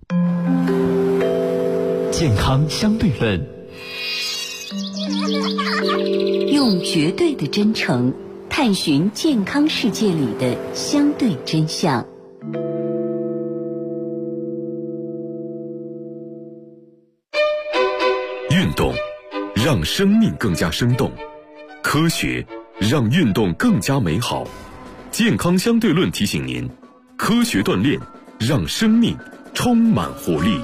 健康相对论， 用绝对的真诚探寻健康世界里的相对真相。 运动让生命更加生动， 科学让运动更加美好。健康相对论提醒您，科学锻炼让生命充满活力。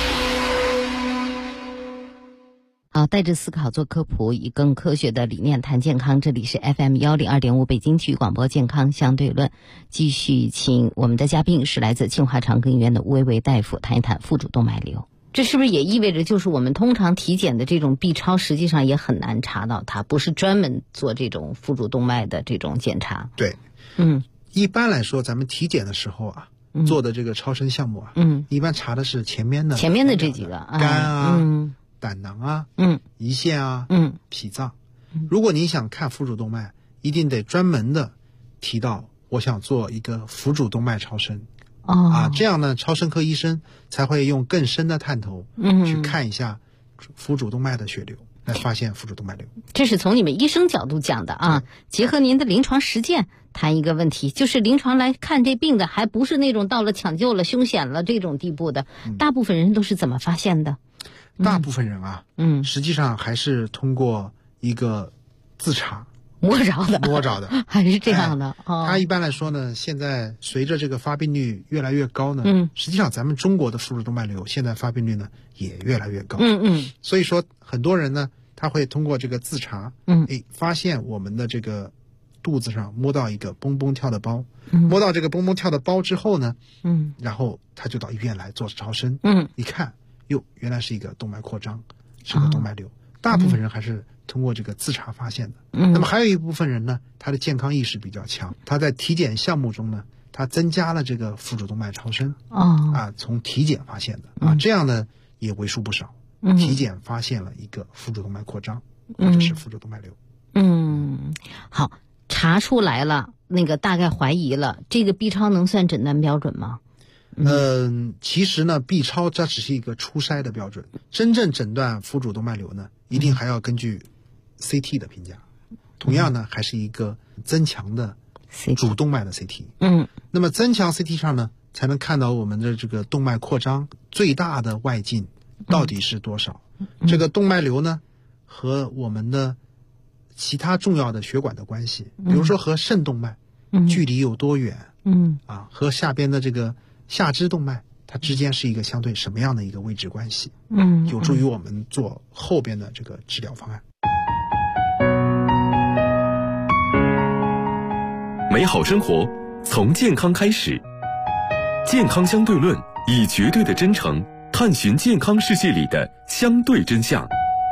好，带着思考做科普，以更科学的理念谈健康。这里是 FM102.5 北京体育广播健康相对论，继续请我们的嘉宾是来自清华长庚医院的吴维维大夫谈一谈腹主动脉瘤。这是不是也意味着就是我们通常体检的这种 B 超实际上也很难查到它，不是专门做这种腹主动脉的这种检查？ 对，一般来说咱们体检的时候啊，做的这个超声项目啊，一般查的是前面的这几个肝啊、胆囊啊、胰腺啊、脾脏。如果你想看腹主动脉，一定得专门的提到我想做一个腹主动脉超声。这样呢，超声科医生才会用更深的探头去看一下腹主动脉的血流，来发现腹主动脉瘤。 这是从你们医生角度讲的啊。结合您的临床实践谈一个问题，就是临床来看这病的还不是那种到了抢救了凶险了这种地步的，大部分人都是怎么发现的？ 大部分人啊，实际上还是通过一个自查摸着的还是这样的。 它一般来说呢，现在随着这个发病率越来越高呢，实际上咱们中国的腹主动脉瘤现在发病率呢也越来越高。所以说很多人呢，他会通过这个自查，发现我们的这个肚子上摸到一个蹦蹦跳的包，摸到这个蹦蹦跳的包之后呢，然后他就到医院来做超声，一看，哟，原来是一个动脉扩张，是个动脉瘤。大部分人还是通过这个自查发现的。那么还有一部分人呢，他的健康意识比较强，他在体检项目中呢，他增加了这个腹主动脉超声，从体检发现的，这样呢也为数不少。体检发现了一个腹主动脉扩张，或者是腹主动脉瘤。 好，查出来了，那个大概怀疑了，这个 B 超能算诊断标准吗？ 其实呢 B 超这只是一个初筛的标准，真正诊断腹主动脉瘤呢，一定还要根据 CT 的评价，同样呢还是一个增强的主动脉的 CT。那么增强 CT 上呢，才能看到我们的这个动脉扩张最大的外径到底是多少。这个动脉瘤呢和我们的其他重要的血管的关系，比如说和肾动脉距离有多远，和下边的这个下肢动脉它之间是一个相对什么样的一个位置关系，有助于我们做后边的这个治疗方案。 美好生活从健康开始，健康相对论以绝对的真诚探寻健康世界里的相对真相。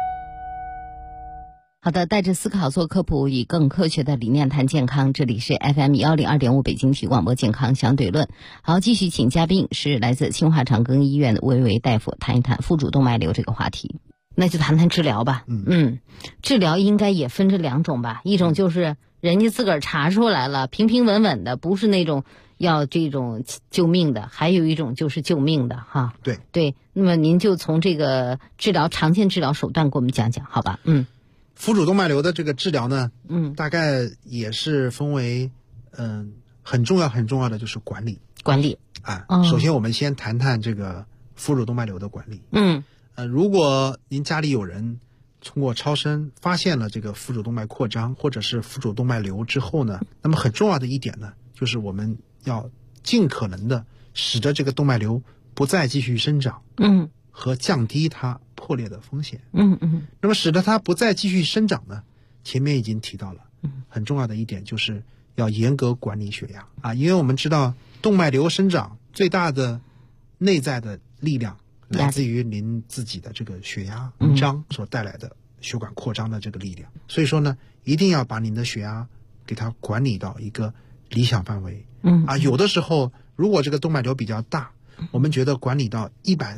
好的，带着思考做科普，以更科学的理念谈健康。这里是 FM102.5 北京体育广播健康相对论。好，继续请嘉宾是来自清华长庚医院的吴维维大夫谈一谈腹主动脉瘤这个话题。那就谈谈治疗吧。治疗应该也分这两种吧，一种就是人家自个儿查出来了，平平稳稳的，不是那种要这种救命的，还有一种就是救命的哈。对，那么您就从这个治疗常见治疗手段给我们讲讲，好吧？ 腹主动脉瘤的这个治疗呢，大概也是分为，很重要的就是管理首先我们先谈谈这个腹主动脉瘤的管理。如果您家里有人通过超声发现了这个腹主动脉扩张或者是腹主动脉瘤之后呢，那么很重要的一点呢，就是我们要尽可能的使得这个动脉瘤不再继续生长，和降低它破裂的风险。那么使得它不再继续生长呢，前面已经提到了，很重要的一点就是要严格管理血压因为我们知道动脉瘤生长最大的内在的力量来自于您自己的这个血压膨胀所带来的血管扩张的这个力量，所以说呢，一定要把您的血压给它管理到一个理想范围。有的时候如果这个动脉瘤比较大，我们觉得管理到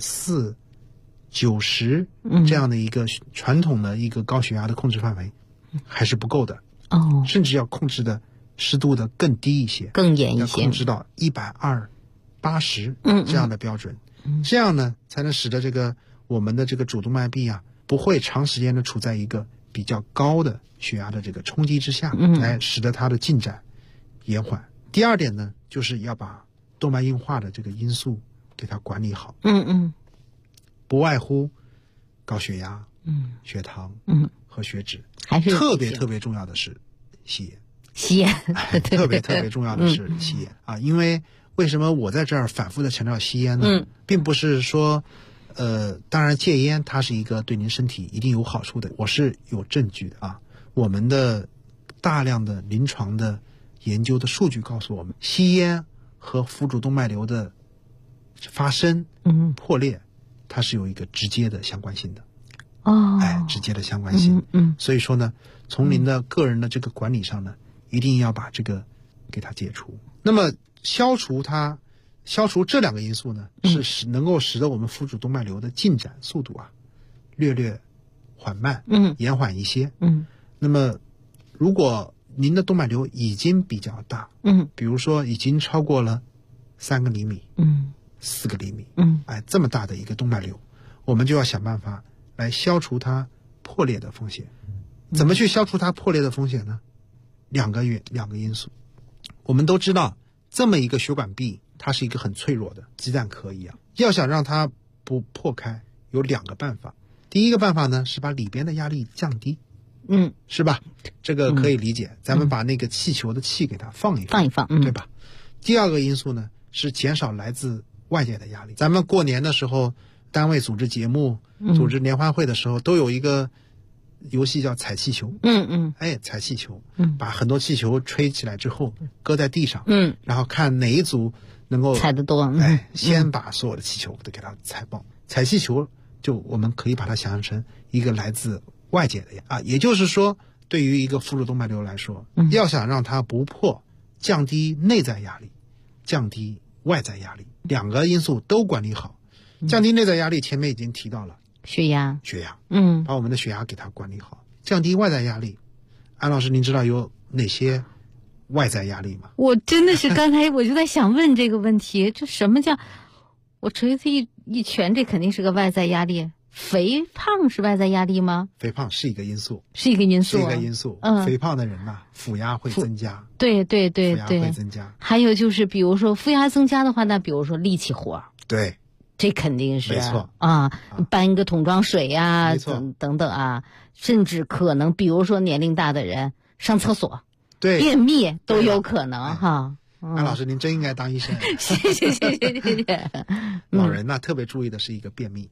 140、90这样的一个传统的一个高血压的控制范围还是不够的，甚至要控制的适度的更低一些， 更严一些， 要控制到120、80这样的标准。这样呢才能使得这个我们的这个主动脉壁不会长时间的处在一个比较高的血压的这个冲击之下，来使得它的进展延缓。第二点呢，就是要把动脉硬化的这个因素给它管理好。不外乎高血压、血糖和血脂， 还是特别特别重要的是吸烟。 吸烟， 特别特别重要的是吸烟啊！因为为什么我在这儿反复的强调吸烟呢？并不是说，当然戒烟它是一个对您身体一定有好处的，我是有证据的啊。我们的大量的临床的研究的数据告诉我们，吸烟和腹主动脉瘤的发生、破裂，它是有一个直接的相关性的。直接的相关性。所以说呢，从您的个人的这个管理上呢，一定要把这个给它解除。那么消除这两个因素呢，是能够使得我们腹主动脉瘤的进展速度啊略缓慢，延缓一些。那么如果您的动脉瘤已经比较大，比如说已经超过了3个厘米，4个厘米，这么大的一个动脉瘤，我们就要想办法来消除它破裂的风险。怎么去消除它破裂的风险呢？两个因素。我们都知道，这么一个血管壁，它是一个很脆弱的鸡蛋壳一样。要想让它不破开，有2个办法。第一个办法呢，是把里边的压力降低，是吧？这个可以理解。咱们把那个气球的气给它放一放，对吧？第二个因素呢，是减少来自外界的压力。咱们过年的时候，单位组织节目、组织联欢会的时候，都有一个游戏叫踩气球。踩气球，把很多气球吹起来之后，搁在地上，然后看哪一组能够踩得多， 先把所有的气球都给它踩爆。踩气球，就我们可以把它想象成一个来自外界的也就是说，对于一个腹主动脉瘤来说，要想让它不破，降低内在压力，降低外在压力，2个因素都管理好。降低内在压力前面已经提到了，血压，把我们的血压给它管理好。降低外在压力，安老师您知道有哪些外在压力吗？ 我真的是刚才我就在想问这个问题，这什么叫我捶他一拳，这肯定是个外在压力。肥胖是外在压力吗？ 肥胖是一个因素，肥胖的人腹压会增加。 对， 腹压会增加。 还有就是，比如说腹压增加的话，那比如说力气活， 对， 这肯定是没错搬一个桶装水呀， 没错， 等等啊，甚至可能比如说年龄大的人上厕所， 对， 便秘都有可能哈。 安老师，您真应该当医生。 谢谢。 老人呢，特别注意的是一个便秘。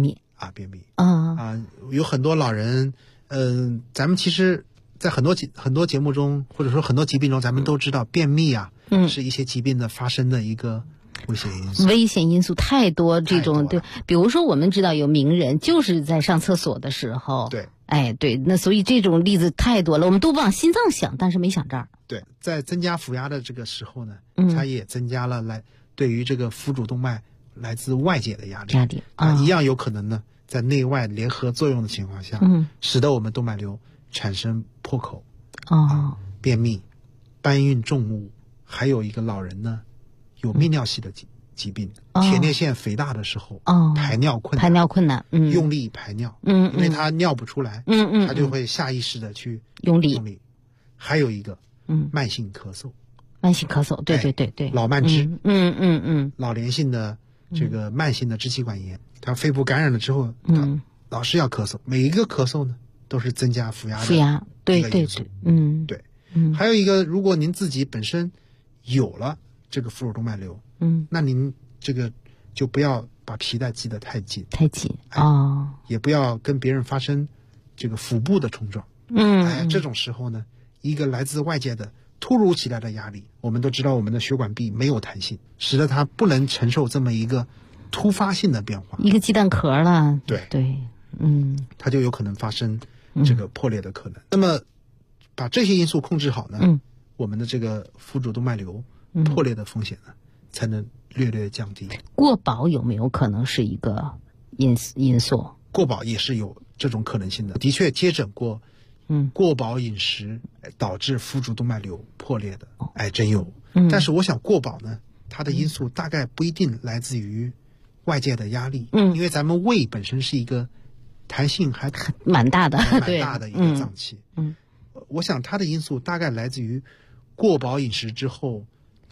有很多老人，咱们其实，在很多节目中，或者说很多疾病中，咱们都知道便秘是一些疾病的发生的一个危险因素太多。这种对，比如说我们知道有名人就是在上厕所的时候，对，那所以这种例子太多了，我们都往心脏想，但是没想这儿。对，在增加腹压的这个时候呢，它也增加了对于这个腹主动脉来自外界的压力一样有可能呢，在内外联合作用的情况下，使得我们动脉瘤产生破口，便秘、搬运重物，还有一个老人呢，有泌尿系的疾病，前列腺肥大的时候，排尿困难，用力排尿，因为他尿不出来，他就会下意识的去用力。还有一个，慢性咳嗽，对，老慢支，老年性的这个慢性的支气管炎，它肺部感染了之后，老是要咳嗽，每一个咳嗽呢都是增加腹压的对，还有一个，如果您自己本身有了这个腹主动脉瘤，那您这个就不要把皮带系得太紧，也不要跟别人发生这个腹部的冲撞，这种时候呢，一个来自外界的突如其来的压力，我们都知道我们的血管壁没有弹性，使得它不能承受这么一个突发性的变化，一个鸡蛋壳了。对，它就有可能发生这个破裂的可能。那么把这些因素控制好呢，我们的这个腹主动脉瘤破裂的风险呢，才能略降低。过饱有没有可能是一个因素？过饱也是有这种可能性的，的确接诊过。过饱饮食导致腹主动脉瘤破裂的，真有。但是我想过饱呢，它的因素大概不一定来自于外界的压力，因为咱们胃本身是一个弹性还蛮大的一个脏器。我想它的因素大概来自于过饱饮食之后，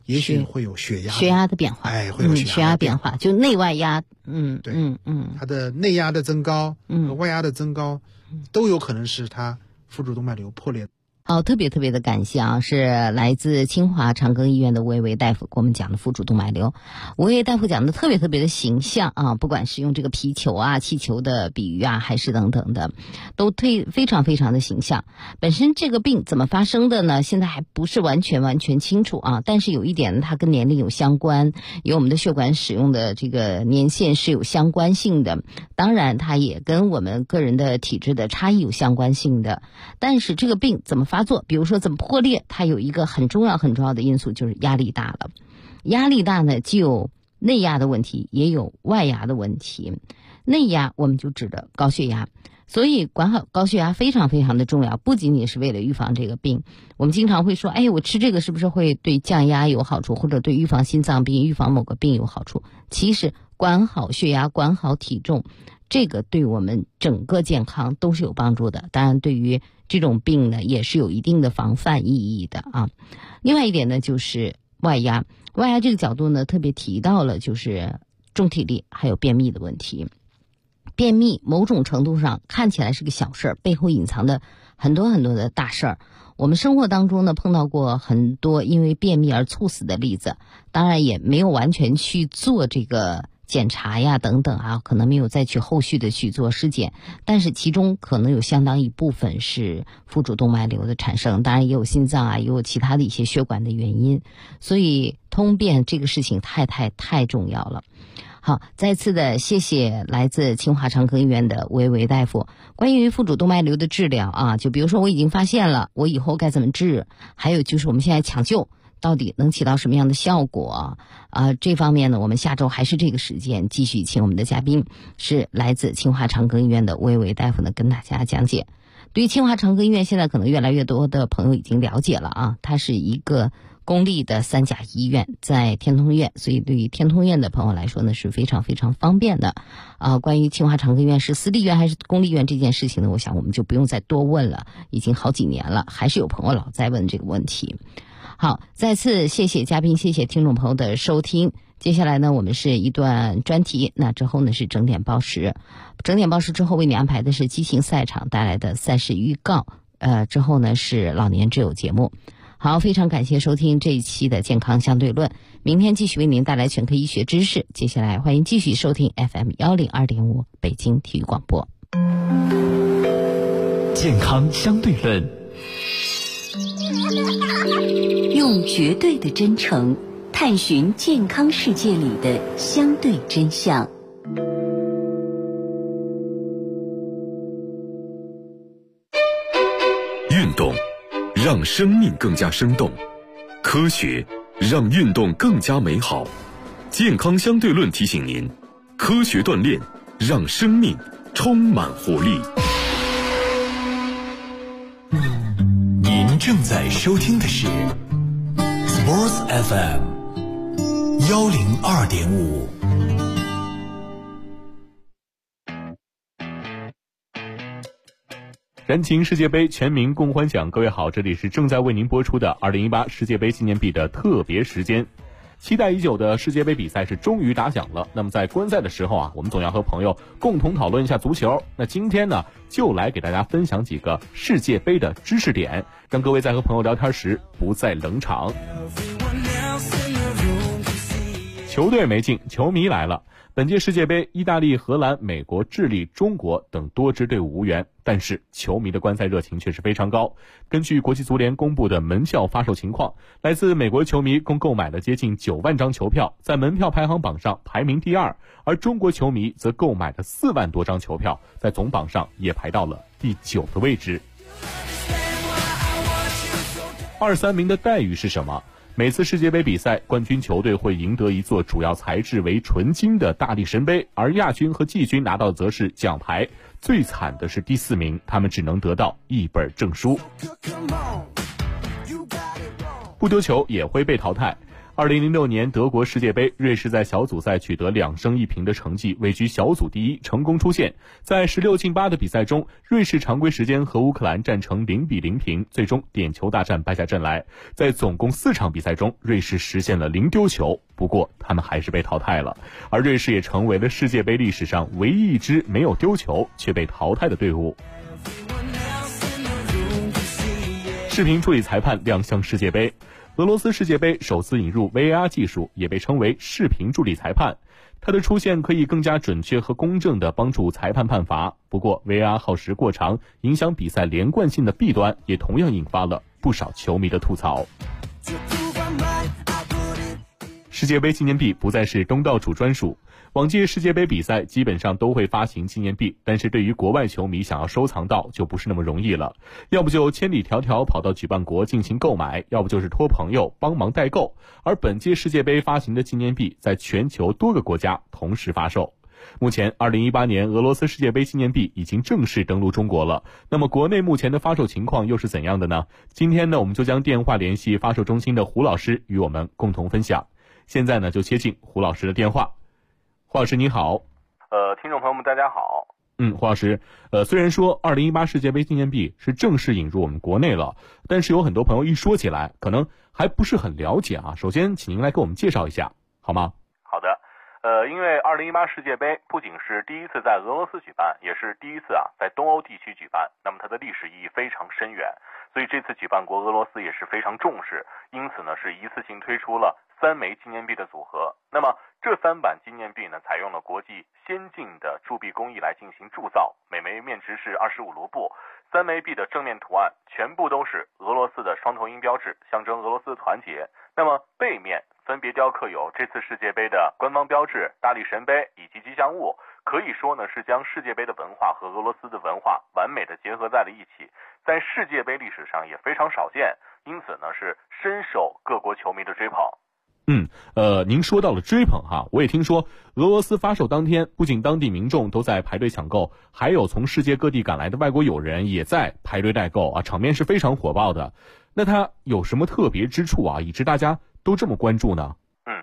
也许会有血压的变化， 会有血压变化，就内外压， 它的内压的增高和外压的增高，都有可能是它腹主动脉瘤破裂。 好，特别的感谢啊，是来自清华长庚医院的吴维维大夫给我们讲的腹主动脉瘤。吴维维大夫讲的特别的形象啊，不管是用这个皮球啊、气球的比喻啊，还是等等的，都非常的形象。本身这个病怎么发生的呢？现在还不是完全清楚啊，但是有一点它跟年龄有相关，有我们的血管使用的这个年限是有相关性的，当然它也跟我们个人的体质的差异有相关性的。但是这个病怎么发作，比如说怎么破裂，它有一个很重要的因素，就是压力大了。压力大呢，既有内压的问题，也有外压的问题。内压我们就指的高血压，所以管好高血压非常的重要，不仅仅是为了预防这个病。我们经常会说，我吃这个是不是会对降压有好处，或者对预防心脏病、预防某个病有好处？其实管好血压、管好体重，这个对我们整个健康都是有帮助的。当然对于这种病呢，也是有一定的防范意义的啊。另外一点呢，就是外压这个角度呢，特别提到了就是重体力还有便秘的问题。便秘某种程度上看起来是个小事儿，背后隐藏的很多的大事儿。我们生活当中呢，碰到过很多因为便秘而猝死的例子，当然也没有完全去做这个检查呀等等啊，可能没有再去后续的去做尸检，但是其中可能有相当一部分是腹主动脉瘤的产生，当然也有心脏啊，也有其他的一些血管的原因，所以通便这个事情太重要了。好，再次的谢谢来自清华长庚医院的吴维维大夫。关于腹主动脉瘤的治疗啊，就比如说我已经发现了，我以后该怎么治，还有就是我们现在抢救到底能起到什么样的效果这方面呢，我们下周还是这个时间继续请我们的嘉宾是来自清华长庚医院的吴维维大夫呢，跟大家讲解。对于清华长庚医院，现在可能越来越多的朋友已经了解了啊，它是一个公立的3甲医院，在天通苑，所以对于天通苑的朋友来说呢，是非常方便的关于清华长庚医院是私立医院还是公立医院这件事情呢，我想我们就不用再多问了，已经好几年了，还是有朋友老在问这个问题。好，再次谢谢嘉宾，谢谢听众朋友的收听。接下来呢，我们是一段专题，那之后呢是整点报时。整点报时之后为你安排的是激情赛场带来的赛事预告，之后呢是老年之友节目。好，非常感谢收听这一期的健康相对论，明天继续为您带来全科医学知识。接下来欢迎继续收听 FM 102.5北京体育广播。 健康相对论， 用绝对的真诚探寻健康世界里的相对真相。 运动让生命更加生动，科学让运动更加美好。健康相对论提醒您，科学锻炼让生命充满活力。 您正在收听的是 Sports FM 102.5。 燃情世界杯，全民共欢享。各位好，这里是正在为您播出的2018世界杯纪念币的特别时间。期待已久的世界杯比赛是终于打响了。那么在观赛的时候我们总要和朋友共同讨论一下足球。那今天呢，就来给大家分享几个世界杯的知识点，让各位在和朋友聊天时不再冷场。球队没进，球迷来了。本届世界杯，意大利、荷兰、美国、智利、中国等多支队伍无缘，但是球迷的观赛热情却是非常高。根据国际足联公布的门票发售情况，来自美国球迷共购买了接近9万张球票，在门票排行榜上排名第2，而中国球迷则购买了4万多张球票，在总榜上也排到了第9的位置。2、3名的待遇是什么？每次世界杯比赛，冠军球队会赢得一座主要材质为纯金的大力神杯，而亚军和季军拿到则是奖牌。最惨的是第4名，他们只能得到一本证书。不丢球也会被淘汰。 2006年德国世界杯，瑞士在小组赛取得2胜1平的成绩，位居小组第一，成功出线。在16进8的比赛中，瑞士常规时间和乌克兰战成0-0平，最终点球大战败下阵来。在总共4场比赛中，瑞士实现了0丢球，不过他们还是被淘汰了。而瑞士也成为了世界杯历史上唯一一支没有丢球却被淘汰的队伍。视频助理裁判亮相世界杯。俄罗斯世界杯首次引入 VAR 技术，也被称为视频助理裁判。它的出现可以更加准确和公正地帮助裁判判罚。不过 VAR 耗时过长，影响比赛连贯性的弊端也同样引发了不少球迷的吐槽。世界杯纪念币不再是东道主专属。往届世界杯比赛基本上都会发行纪念币，但是对于国外球迷想要收藏到就不是那么容易了，要不就千里迢迢跑到举办国进行购买，要不就是托朋友帮忙代购。而本届世界杯发行的纪念币在全球多个国家同时发售。目前2018年俄罗斯世界杯纪念币已经正式登陆中国了，那么国内目前的发售情况又是怎样的呢？今天呢，我们就将电话联系发售中心的胡老师与我们共同分享。现在呢，就接进胡老师的电话。胡老师您好。 听众朋友们大家好。 胡老师，虽然说2018世界杯纪念币是正式引入我们国内了，但是有很多朋友一说起来可能还不是很了解啊。首先请您来给我们介绍一下好吗？ 好的。因为2018世界杯不仅是第一次在俄罗斯举办，也是第一次在东欧地区举办，那么它的历史意义非常深远，所以这次举办国俄罗斯也是非常重视，因此呢是一次性推出了3枚纪念币的组合。那么这3版纪念币呢，采用了国际先进的铸币工艺来进行铸造，每枚面值是25卢布。3枚币的正面图案全部都是俄罗斯的双头鹰标志，象征俄罗斯的团结。那么背面分别雕刻有这次世界杯的官方标志、大力神杯以及吉祥物，可以说呢是将世界杯的文化和俄罗斯的文化完美的结合在了一起，在世界杯历史上也非常少见，因此呢是深受各国球迷的追捧。 您说到了追捧哈，我也听说俄罗斯发售当天，不仅当地民众都在排队抢购，还有从世界各地赶来的外国友人也在排队代购啊，场面是非常火爆的。那它有什么特别之处啊，以致大家都这么关注呢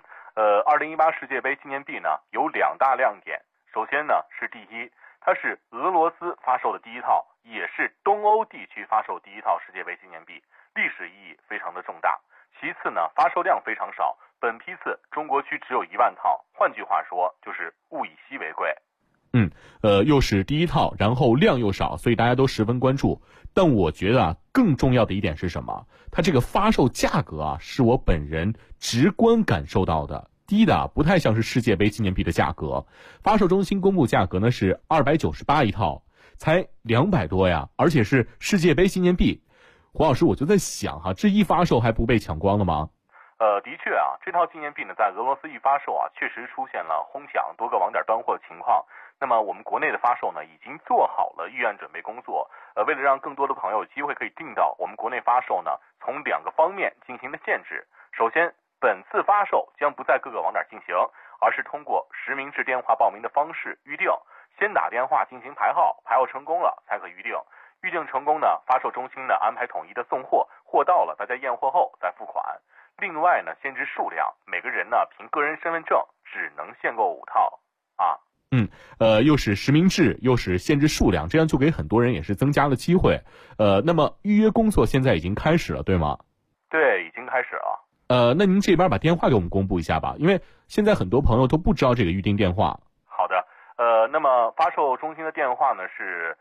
？2018世界杯纪念币呢有2大亮点。首先呢是第一，它是俄罗斯发售的第一套，也是东欧地区发售第一套世界杯纪念币，历史意义非常的重大。其次呢，发售量非常少，本批次中国区只有1万套，换句话说就是物以稀为贵。 又是第一套，然后量又少，所以大家都十分关注。但我觉得更重要的一点是什么？它这个发售价格是我本人直观感受到的，低的不太像是世界杯纪念币的价格。发售中心公布价格呢是298一套，才200多呀，而且是世界杯纪念币。胡老师，我就在想这一发售还不被抢光了吗？ 的确这套纪念币呢，在俄罗斯一发售确实出现了哄抢，多个网点断货情况。那么我们国内的发售呢，已经做好了预案准备工作。为了让更多的朋友有机会可以订到，我们国内发售呢，从2个方面进行了限制。首先，本次发售将不在各个网点进行，而是通过实名制电话报名的方式预定，先打电话进行排号，排号成功了才可预定。预定成功呢，发售中心呢安排统一的送货，货到了大家验货后再付款。另外呢，限制数量，每个人呢凭个人身份证只能限购5套又是实名制，又是限制数量，这样就给很多人也是增加了机会。那么预约工作现在已经开始了，对吗？ 对，已经开始了。 那您这边把电话给我们公布一下吧，因为现在很多朋友都不知道这个预订电话。 好的，那么发售中心的电话呢是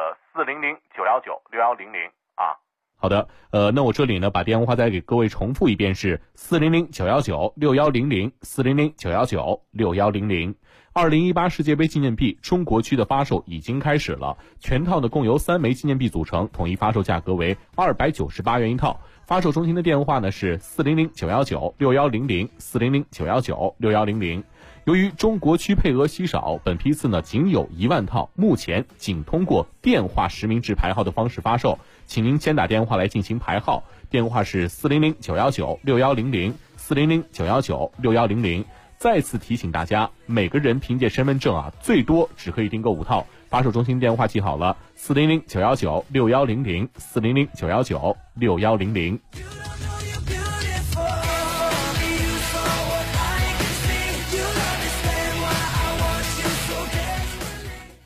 400-919-6100 好的，那我这里呢把电话再给各位重复一遍，是400-919-6100 400-919-6100。2018世界杯纪念币中国区的发售已经开始了，全套呢共由3枚纪念币组成，统一发售价格为298元一套。发售中心的电话呢是400-919-6100 400-919-6100。由于中国区配额稀少，本批次呢仅有1万套，目前仅通过电话实名制排号的方式发售，请您先打电话来进行排号，电话是400-919-6100 400-919-6100。再次提醒大家，每个人凭借身份证最多只可以订购5套。发售中心电话记好了，400-919-6100 400-919-6100。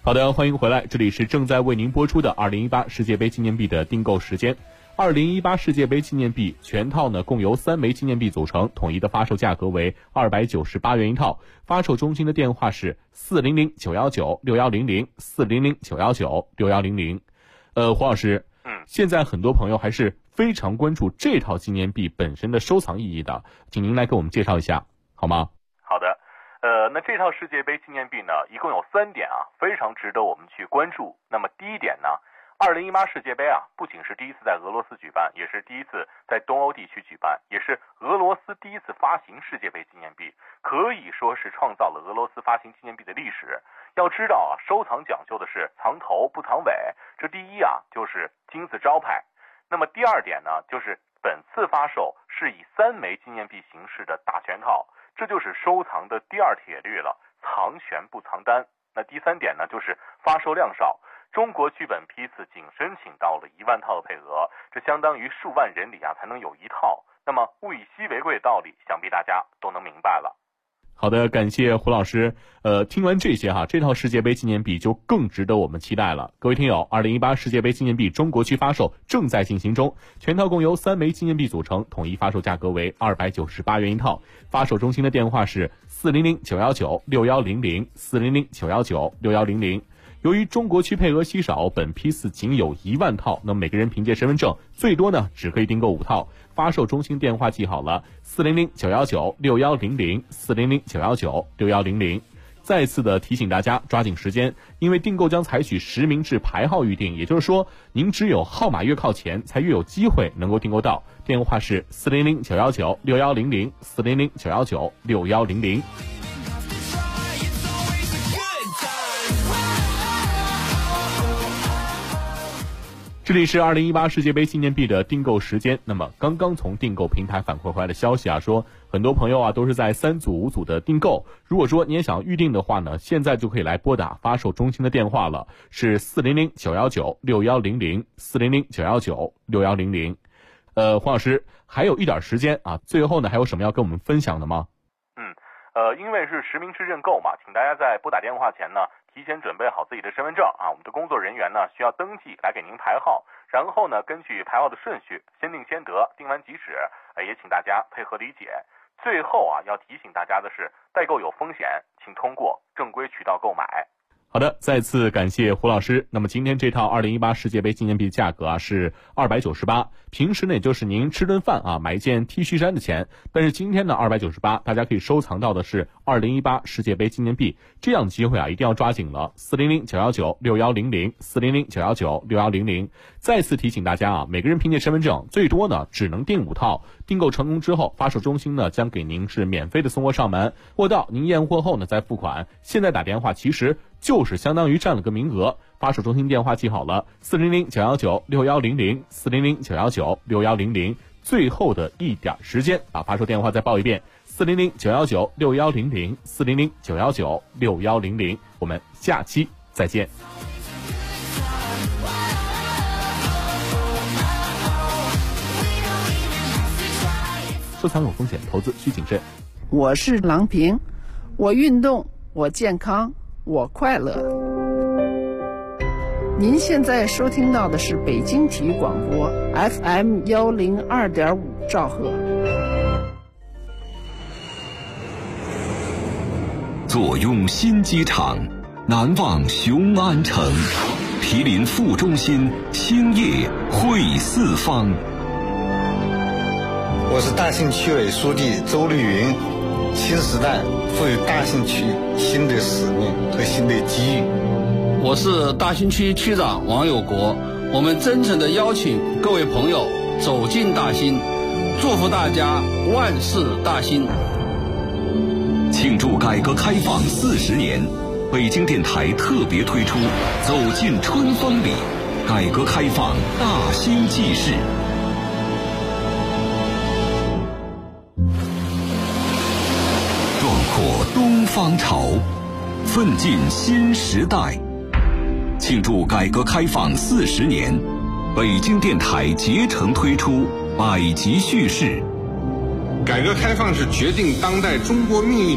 好的，欢迎回来，这里是正在为您播出的2018世界杯纪念币的订购时间。2018世界杯纪念币全套呢共由3枚纪念币组成，统一的发售价格为298元一套，发售中心的电话是400-919-6100 400-919-6100。黄老师，现在很多朋友还是非常关注这套纪念币本身的收藏意义的，请您来给我们介绍一下好吗？ 好的，那这套世界杯纪念币呢，一共有3点啊，非常值得我们去关注。那么第一点呢，2018世界杯啊，不仅是第一次在俄罗斯举办，也是第一次在东欧地区举办，也是俄罗斯第一次发行世界杯纪念币，可以说是创造了俄罗斯发行纪念币的历史。要知道啊，收藏讲究的是藏头不藏尾，这第一啊就是金字招牌。那么第二点呢，就是本次发售是以3枚纪念币形式的大全套，这就是收藏的第二铁律了，藏全不藏单。那第3点呢，就是发售量少。中国剧本批次仅申请到了1万套的配额，这相当于数万人里啊才能有1套。那么物以稀为贵的道理，想必大家都能明白了。 好的，感谢胡老师。听完这些这套世界杯纪念币就更值得我们期待了。各位听友，2018世界杯纪念币中国区发售正在进行中，全套共由3枚纪念币组成，统一发售价格为298元一套。发售中心的电话是400-919-6100 400-919-6100。由于中国区配额稀少，本批次仅有1万套，那么每个人凭借身份证最多呢只可以订购5套。发售中心电话记好了，400-919-6100 400-919-6100。再次的提醒大家抓紧时间，因为订购将采取实名制排号预订，也就是说您只有号码越靠前才越有机会能够订购到。电话是400-919-6100 400-919-6100。这里是2018世界杯纪念币的订购时间。那么刚刚从订购平台反馈回来的消息说很多朋友都是在3组5组的订购。如果说你也想预定的话呢，现在就可以来拨打发售中心的电话了，是400-919-6100 400-919-6100。黄老师，还有一点时间最后呢还有什么要跟我们分享的吗？ 因为是实名制认购嘛，请大家在拨打电话前呢提前准备好自己的身份证我们的工作人员呢需要登记来给您排号，然后呢根据排号的顺序先定先得，定完即止，也请大家配合理解。最后要提醒大家的是，代购有风险，请通过正规渠道购买。 好的，再次感谢胡老师。那么今天这套2018世界杯纪念币价格是298，平时呢也就是您吃顿饭买一件 T 恤衫的钱，但是今天呢298，大家可以收藏到的是2018世界杯纪念币，这样的机会一定要抓紧了。400-919-6100 400-919-6100。再次提醒大家每个人凭借身份证最多呢只能订5套，订购成功之后，发售中心呢将给您是免费的送货上门，货到您验货后呢再付款。现在打电话其实就是相当于占了个名额。发售中心电话记好了，400-919-6100 400-919-6100。最后的一点时间把发售电话再报一遍，400-919-6100 400-919-6100。我们下期再见。收藏有风险，投资需谨慎。 我是郎平，我运动，我健康，我快乐。您现在收听到的是北京体育广播 FM 102.5兆赫。 坐拥新机场，难忘雄安城，毗邻副中心，兴业汇四方。 我是大兴区委书记周绿云。新时代赋予大兴区新的使命和新的机遇。 我是大兴区区长王有国，我们真诚地邀请各位朋友走进大兴，祝福大家万事大兴。 庆祝改革开放40年，北京电台特别推出走进春风里，改革开放大兴纪事。壮阔东方潮，奋进新时代。庆祝改革开放40年，北京电台竭诚推出百集叙事。 改革开放是决定当代中国命运